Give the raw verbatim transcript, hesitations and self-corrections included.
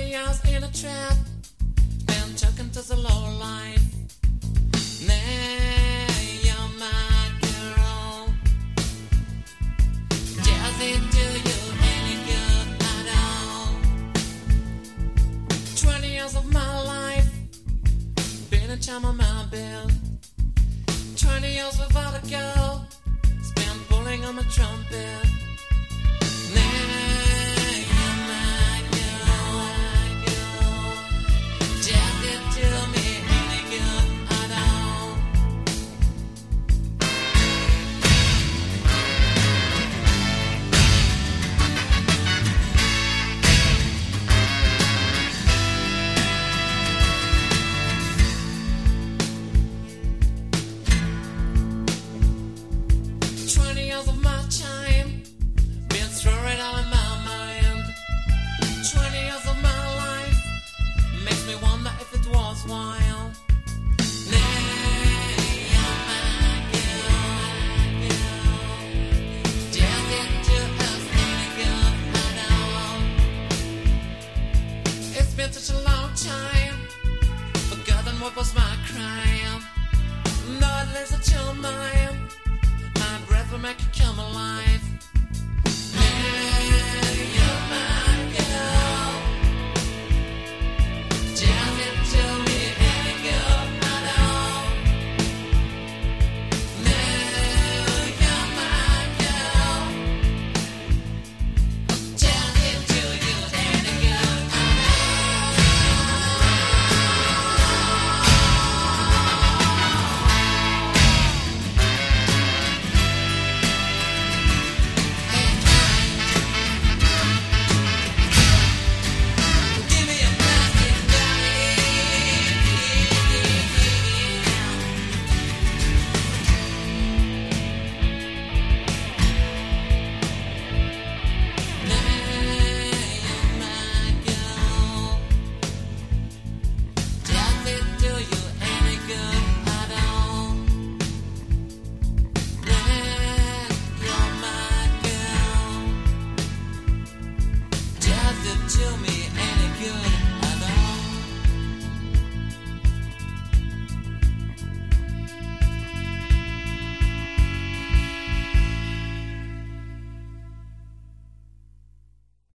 Twenty years in a trap, been taken to the low life. Nay, you're my girl. Does it do you any good at all? Twenty years of my life, been a charm on my bed. Twenty years without a girl, spent pulling on my trumpet.